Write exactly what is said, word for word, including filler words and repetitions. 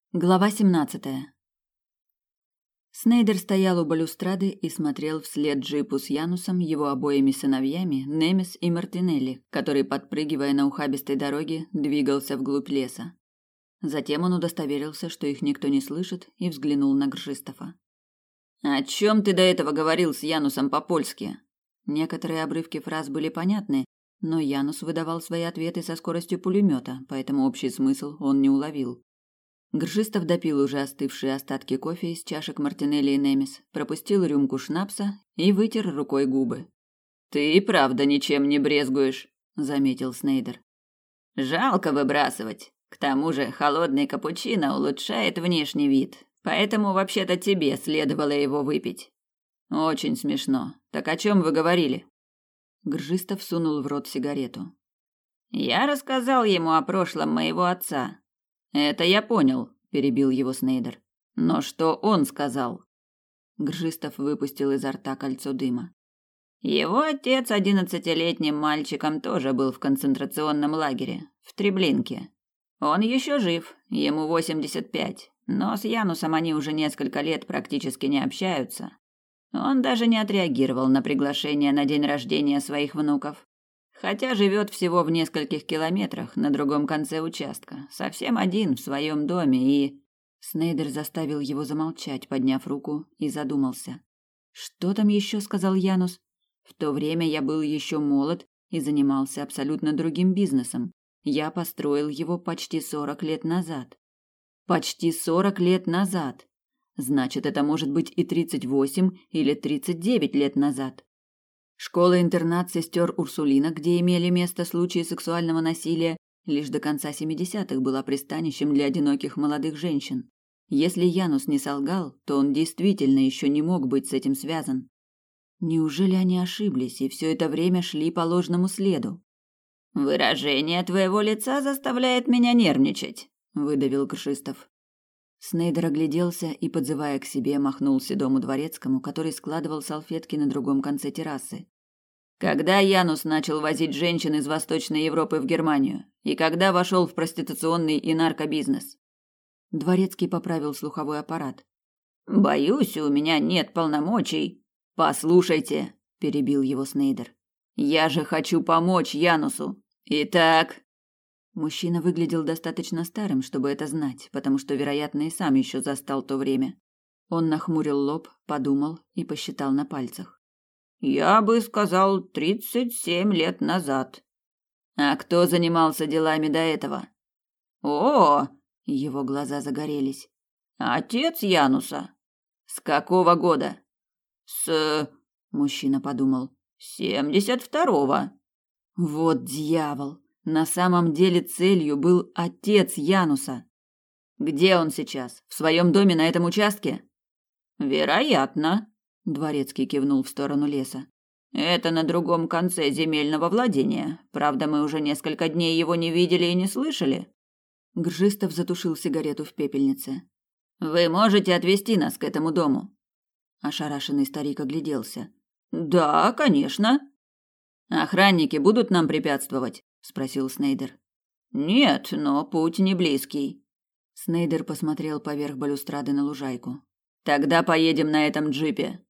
Глава семнадцатая. Снейдер стоял у балюстрады и смотрел вслед джипу с Янусом, его обоими сыновьями, Немес и Мартинелли, который, подпрыгивая на ухабистой дороге, двигался вглубь леса. Затем он удостоверился, что их никто не слышит, и взглянул на Гржистофа. «О чем ты до этого говорил с Янусом по-польски?» Некоторые обрывки фраз были понятны, но Янус выдавал свои ответы со скоростью пулемета, поэтому общий смысл он не уловил. Гржистов допил уже остывшие остатки кофе из чашек Мартинелли и Немес, пропустил рюмку шнапса и вытер рукой губы. «Ты и правда ничем не брезгуешь», — заметил Снейдер. «Жалко выбрасывать. К тому же холодный капучино улучшает внешний вид, поэтому вообще-то тебе следовало его выпить». «Очень смешно. Так о чем вы говорили?» Гржистов сунул в рот сигарету. «Я рассказал ему о прошлом моего отца». «Это я понял», – перебил его Снейдер. «Но что он сказал?» Гржистов выпустил изо рта кольцо дыма. «Его отец одиннадцатилетним мальчиком тоже был в концентрационном лагере, в Треблинке. Он еще жив, ему восемьдесят пять, но с Янусом они уже несколько лет практически не общаются. Он даже не отреагировал на приглашение на день рождения своих внуков. Хотя живет всего в нескольких километрах на другом конце участка, совсем один в своем доме и...» Снейдер заставил его замолчать, подняв руку, и задумался. «Что там еще?» — сказал Янус. «В то время я был еще молод и занимался абсолютно другим бизнесом. Я построил его почти сорок лет назад». «Почти сорок лет назад! Значит, это может быть и тридцать восемь или тридцать девять лет назад». Школа-интернат сестер Урсулина, где имели место случаи сексуального насилия, лишь до конца семидесятых была пристанищем для одиноких молодых женщин. Если Янус не солгал, то он действительно еще не мог быть с этим связан. Неужели они ошиблись и все это время шли по ложному следу? «Выражение твоего лица заставляет меня нервничать», — выдавил Гржистов. Снейдер огляделся и, подзывая к себе, махнул седому дворецкому, который складывал салфетки на другом конце террасы. «Когда Янус начал возить женщин из Восточной Европы в Германию? И когда вошел в проституционный и наркобизнес?» Дворецкий поправил слуховой аппарат. «Боюсь, у меня нет полномочий». «Послушайте», – перебил его Снейдер. «Я же хочу помочь Янусу. Итак...» Мужчина выглядел достаточно старым, чтобы это знать, потому что, вероятно, и сам еще застал то время. Он нахмурил лоб, подумал и посчитал на пальцах. «Я бы сказал, тридцать семь лет назад». «А кто занимался делами до этого?» «О!» – его глаза загорелись. «Отец Януса». «С какого года?» «С...» – мужчина подумал. «семьдесят второго». «Вот дьявол! На самом деле целью был отец Януса. Где он сейчас? В своем доме на этом участке? Вероятно, дворецкий кивнул в сторону леса. Это на другом конце земельного владения. Правда, мы уже несколько дней его не видели и не слышали. Гржистов затушил сигарету в пепельнице. Вы можете отвезти нас к этому дому? Ошарашенный старик огляделся. Да, конечно. Охранники будут нам препятствовать? Спросил Снейдер. Нет, но путь не близкий. Снейдер посмотрел поверх балюстрады на лужайку. Тогда поедем на этом джипе.